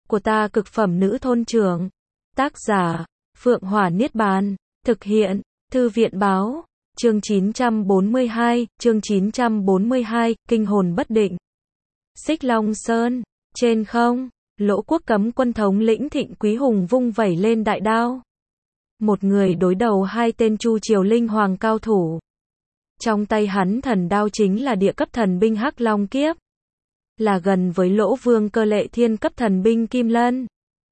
của ta cực phẩm nữ thôn trưởng. Tác giả, Phượng Hỏa Niết Bàn. Thực hiện, Thư viện báo. Chương 942, chương 942, kinh hồn bất định. Xích Long Sơn, trên không, Lỗ Quốc cấm quân thống lĩnh Thịnh Quý Hùng vung vẩy lên đại đao. Một người đối đầu hai tên Chu Triều Linh Hoàng cao thủ. Trong tay hắn thần đao chính là địa cấp thần binh Hắc Long Kiếp. Là gần với Lỗ Vương Cơ Lệ thiên cấp thần binh Kim Lân.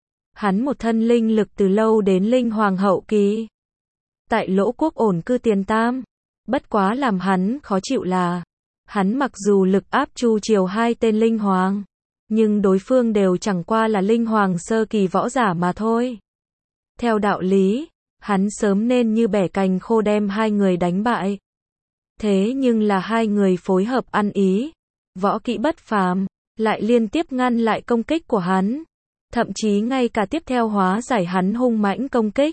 Hắn một thân linh lực từ lâu đến linh hoàng hậu kỳ. Tại Lỗ Quốc ổn cư tiền tam. Bất quá làm hắn khó chịu là, hắn mặc dù lực áp Chu Triều hai tên linh hoàng, nhưng đối phương đều chẳng qua là linh hoàng sơ kỳ võ giả mà thôi. Theo đạo lý, hắn sớm nên như bẻ cành khô đem hai người đánh bại. Thế nhưng là hai người phối hợp ăn ý, võ kỹ bất phàm, lại liên tiếp ngăn lại công kích của hắn. Thậm chí ngay cả tiếp theo hóa giải hắn hung mãnh công kích.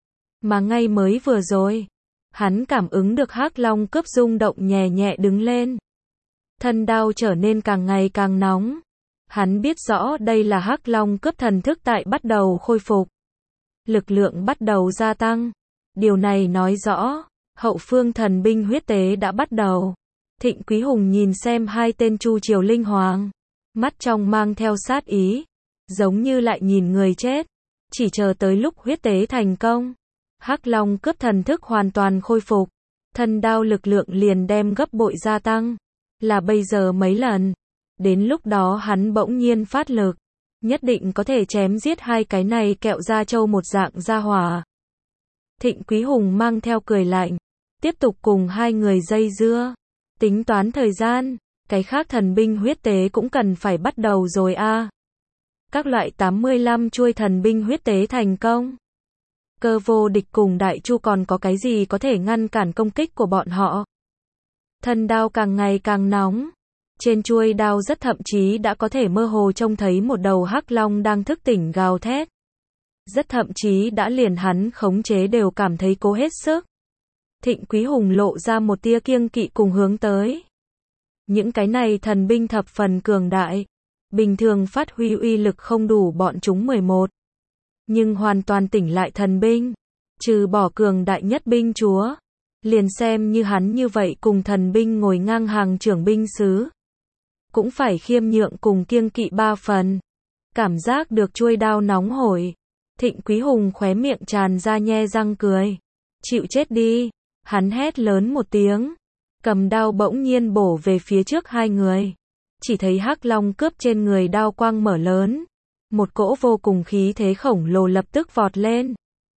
Mà ngay mới vừa rồi, hắn cảm ứng được Hắc Long Cướp rung động nhẹ nhẹ đứng lên. Thân đao trở nên càng ngày càng nóng. Hắn biết rõ đây là Hắc Long Cướp thần thức tại bắt đầu khôi phục. Lực lượng bắt đầu gia tăng. Điều này nói rõ, hậu phương thần binh huyết tế đã bắt đầu. Thịnh Quý Hùng nhìn xem hai tên Chu Triều Linh Hoàng. Mắt trong mang theo sát ý. Giống như lại nhìn người chết. Chỉ chờ tới lúc huyết tế thành công. Hắc Long Cướp thần thức hoàn toàn khôi phục. Thân đao lực lượng liền đem gấp bội gia tăng. Là bây giờ mấy lần. Đến lúc đó hắn bỗng nhiên phát lực. Nhất định có thể chém giết hai cái này kẹo da trâu một dạng gia hỏa. Thịnh Quý Hùng mang theo cười lạnh. Tiếp tục cùng hai người dây dưa. Tính toán thời gian. Cái khác thần binh huyết tế cũng cần phải bắt đầu rồi a. Các loại 85 chuôi thần binh huyết tế thành công. Cơ Vô Địch cùng Đại Chu còn có cái gì có thể ngăn cản công kích của bọn họ. Thân đao càng ngày càng nóng. Trên chuôi đao rất thậm chí đã có thể mơ hồ trông thấy một đầu hắc long đang thức tỉnh gào thét. Rất thậm chí đã liền hắn khống chế đều cảm thấy cố hết sức. Thịnh Quý Hùng lộ ra một tia kiêng kỵ cùng hướng tới. Những cái này thần binh thập phần cường đại. Bình thường phát huy uy lực không đủ bọn chúng 11. Nhưng hoàn toàn tỉnh lại thần binh. Trừ bỏ cường đại nhất binh chúa. Liền xem như hắn như vậy cùng thần binh ngồi ngang hàng trưởng binh sứ. Cũng phải khiêm nhượng cùng kiêng kỵ 3 phần. Cảm giác được chuôi đao nóng hổi. Thịnh Quý Hùng khóe miệng tràn ra nhe răng cười. Chịu chết đi. Hắn hét lớn một tiếng. Cầm đao bỗng nhiên bổ về phía trước hai người. Chỉ thấy Hắc Long Cướp trên người đao quang mở lớn. Một cỗ vô cùng khí thế khổng lồ lập tức vọt lên.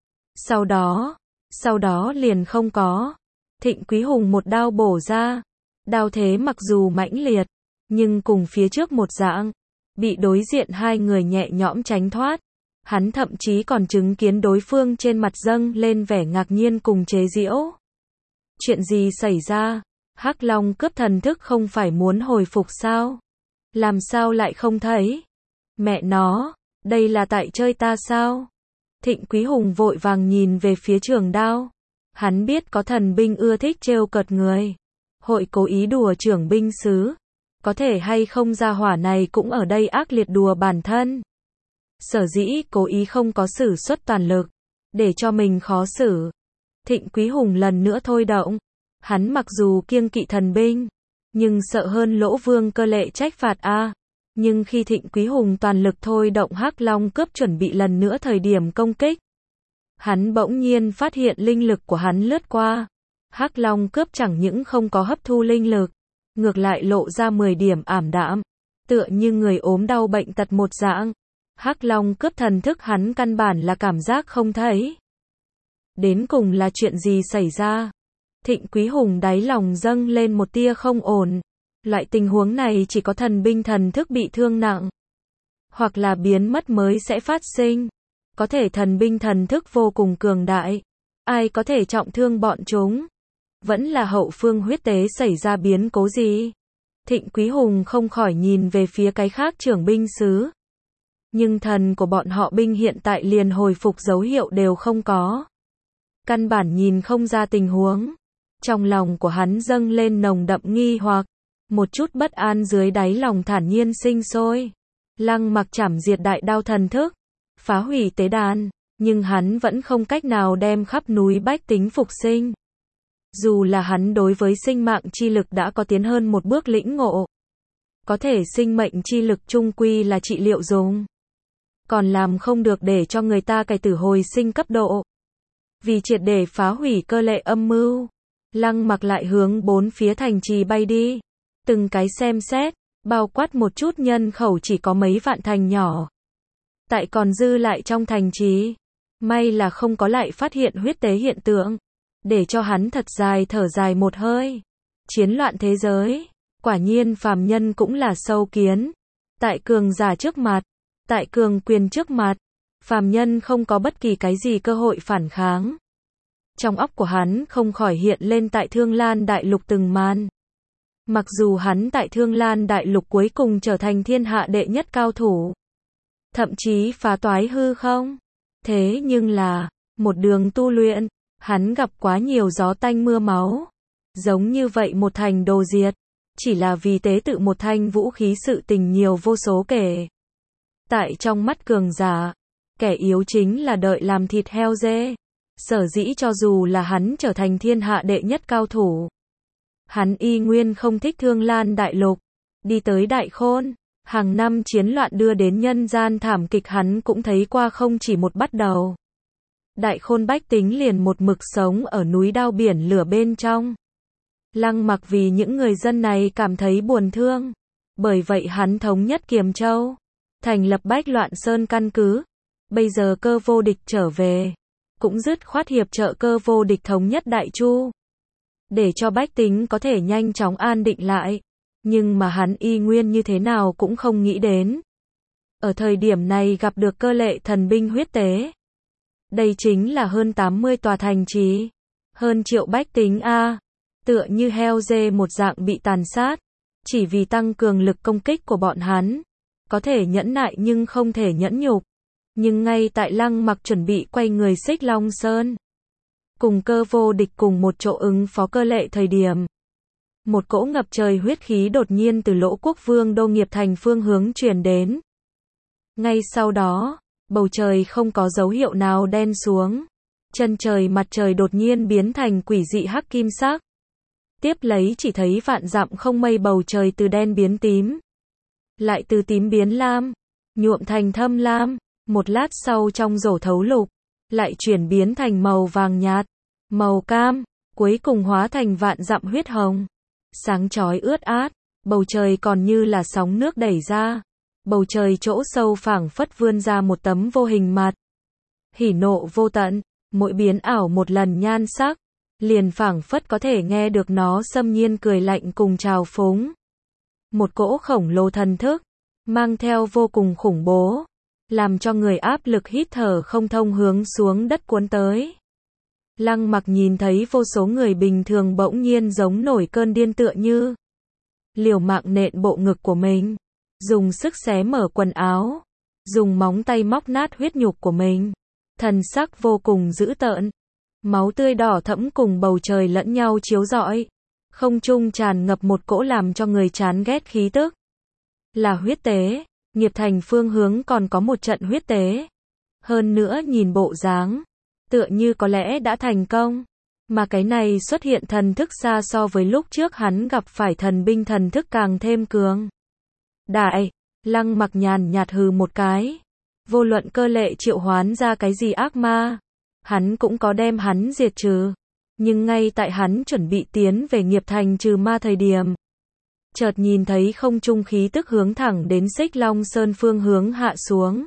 Sau đó liền không có. Thịnh Quý Hùng một đao bổ ra. Đao thế mặc dù mãnh liệt, nhưng cùng phía trước một dạng. Bị đối diện hai người nhẹ nhõm tránh thoát. Hắn thậm chí còn chứng kiến đối phương trên mặt dâng lên vẻ ngạc nhiên cùng chế giễu. Chuyện gì xảy ra? Hắc Long Cướp thần thức không phải muốn hồi phục sao? Làm sao lại không thấy? Mẹ nó, đây là tại chơi ta sao? Thịnh Quý Hùng vội vàng nhìn về phía trường đao. Hắn biết có thần binh ưa thích trêu cợt người. Hội cố ý đùa trưởng binh sứ. Có thể hay không gia hỏa này cũng ở đây ác liệt đùa bản thân. Sở dĩ cố ý không có sử xuất toàn lực. Để cho mình khó xử. Thịnh Quý Hùng lần nữa thôi động. Hắn mặc dù kiêng kỵ thần binh. Nhưng sợ hơn Lỗ Vương Cơ Lệ trách phạt a. Nhưng khi Thịnh Quý Hùng toàn lực thôi động Hắc Long Cướp chuẩn bị lần nữa thời điểm công kích. Hắn bỗng nhiên phát hiện linh lực của hắn lướt qua. Hắc Long Cướp chẳng những không có hấp thu linh lực. Ngược lại lộ ra 10 điểm ảm đạm. Tựa như người ốm đau bệnh tật một dạng. Hắc Long Cướp thần thức hắn căn bản là cảm giác không thấy. Đến cùng là chuyện gì xảy ra? Thịnh Quý Hùng đáy lòng dâng lên một tia không ổn. Loại tình huống này chỉ có thần binh thần thức bị thương nặng. Hoặc là biến mất mới sẽ phát sinh. Có thể thần binh thần thức vô cùng cường đại. Ai có thể trọng thương bọn chúng? Vẫn là hậu phương huyết tế xảy ra biến cố gì? Thịnh Quý Hùng không khỏi nhìn về phía cái khác trưởng binh sứ. Nhưng thần của bọn họ binh hiện tại liền hồi phục dấu hiệu đều không có. Căn bản nhìn không ra tình huống. Trong lòng của hắn dâng lên nồng đậm nghi hoặc. Một chút bất an dưới đáy lòng thản nhiên sinh sôi. Lăng Mặc chảm diệt đại đao thần thức, phá hủy tế đàn, nhưng hắn vẫn không cách nào đem khắp núi bách tính phục sinh. Dù là hắn đối với sinh mạng chi lực đã có tiến hơn một bước lĩnh ngộ. Có thể sinh mệnh chi lực chung quy là trị liệu dùng. Còn làm không được để cho người ta cải tử hồi sinh cấp độ. Vì triệt để phá hủy cơ lệ âm mưu, Lăng Mặc lại hướng bốn phía thành trì bay đi. Từng cái xem xét, bao quát một chút nhân khẩu chỉ có mấy vạn thành nhỏ. Tại còn dư lại trong thành trì. May là không có lại phát hiện huyết tế hiện tượng. Để cho hắn thật dài thở dài một hơi. Chiến loạn thế giới. Quả nhiên phàm nhân cũng là sâu kiến. Tại cường giả trước mặt. Tại cường quyền trước mặt. Phàm nhân không có bất kỳ cái gì cơ hội phản kháng. Trong óc của hắn không khỏi hiện lên tại Thương Lan Đại Lục từng màn. Mặc dù hắn tại Thương Lan Đại Lục cuối cùng trở thành thiên hạ đệ nhất cao thủ. Thậm chí phá toái hư không. Thế nhưng là, một đường tu luyện, hắn gặp quá nhiều gió tanh mưa máu. Giống như vậy một thành đồ diệt. Chỉ là vì tế tự một thanh vũ khí sự tình nhiều vô số kể. Tại trong mắt cường giả, kẻ yếu chính là đợi làm thịt heo dê. Sở dĩ cho dù là hắn trở thành thiên hạ đệ nhất cao thủ. Hắn y nguyên không thích Thương Lan Đại Lục. Đi tới Đại Khôn, hàng năm chiến loạn đưa đến nhân gian thảm kịch hắn cũng thấy qua không chỉ một bắt đầu. Đại Khôn bách tính liền một mực sống ở núi đao biển lửa bên trong. Lăng Mặc vì những người dân này cảm thấy buồn thương. Bởi vậy hắn thống nhất Kiềm Châu, thành lập Bách Loạn Sơn căn cứ. Bây giờ Cơ Vô Địch trở về, cũng dứt khoát hiệp trợ Cơ Vô Địch thống nhất Đại Chu. Để cho bách tính có thể nhanh chóng an định lại. Nhưng mà hắn y nguyên như thế nào cũng không nghĩ đến. Ở thời điểm này gặp được cơ lệ thần binh huyết tế. Đây chính là hơn 80 tòa thành trì. Hơn triệu bách tính A. Tựa như heo dê một dạng bị tàn sát. Chỉ vì tăng cường lực công kích của bọn hắn. Có thể nhẫn nại nhưng không thể nhẫn nhục. Nhưng ngay tại Lăng Mặc chuẩn bị quay người Xích Long Sơn. Cùng Cơ Vô Địch cùng một chỗ ứng phó cơ lệ thời điểm. Một cỗ ngập trời huyết khí đột nhiên từ Lỗ Quốc Vương đô Nghiệp Thành phương hướng truyền đến. Ngay sau đó, bầu trời không có dấu hiệu nào đen xuống. Chân trời mặt trời đột nhiên biến thành quỷ dị hắc kim sắc. Tiếp lấy chỉ thấy vạn dặm không mây bầu trời từ đen biến tím. Lại từ tím biến lam, nhuộm thành thâm lam. Một lát sau trong rổ thấu lục, lại chuyển biến thành màu vàng nhạt, màu cam, cuối cùng hóa thành vạn dặm huyết hồng. Sáng chói ướt át, bầu trời còn như là sóng nước đẩy ra. Bầu trời chỗ sâu phảng phất vươn ra một tấm vô hình mặt. Hỉ nộ vô tận, mỗi biến ảo một lần nhan sắc, liền phảng phất có thể nghe được nó xâm nhiên cười lạnh cùng trào phúng. Một cỗ khổng lồ thần thức, mang theo vô cùng khủng bố, làm cho người áp lực hít thở không thông hướng xuống đất cuốn tới. Lăng Mặc nhìn thấy vô số người bình thường bỗng nhiên giống nổi cơn điên tựa như liều mạng nện bộ ngực của mình, dùng sức xé mở quần áo, dùng móng tay móc nát huyết nhục của mình. Thần sắc vô cùng dữ tợn, máu tươi đỏ thẫm cùng bầu trời lẫn nhau chiếu rọi. Không trung tràn ngập một cỗ làm cho người chán ghét khí tức. Là huyết tế, Nghiệp Thành phương hướng còn có một trận huyết tế. Hơn nữa nhìn bộ dáng, tựa như có lẽ đã thành công. Mà cái này xuất hiện thần thức xa so với lúc trước hắn gặp phải thần binh thần thức càng thêm cường đại. Lăng Mặc nhàn nhạt hừ một cái. Vô luận cơ lệ triệu hoán ra cái gì ác ma, hắn cũng có đem hắn diệt trừ. Nhưng ngay tại hắn chuẩn bị tiến về Nghiệp Thành trừ ma thời điểm, chợt nhìn thấy không trung khí tức hướng thẳng đến Xích Long Sơn phương hướng hạ xuống.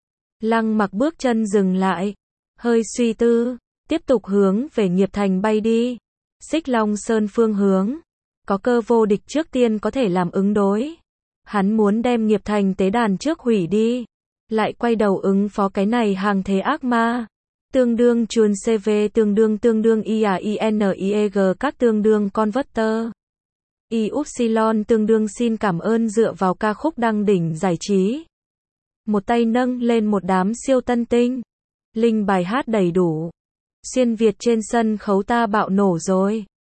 Lăng Mặc bước chân dừng lại, hơi suy tư, tiếp tục hướng về Nghiệp Thành bay đi. Xích Long Sơn phương hướng, có Cơ Vô Địch trước tiên có thể làm ứng đối. Hắn muốn đem Nghiệp Thành tế đàn trước hủy đi, lại quay đầu ứng phó cái này hàng thế ác ma. Tương đương chuồn CV tương đương IAINIEG các tương đương converter. YY tương đương xin cảm ơn dựa vào ca khúc đăng đỉnh giải trí. Một tay nâng lên một đám siêu tân tinh. Linh bài hát đầy đủ. Xuyên Việt trên sân khấu ta bạo nổ rồi.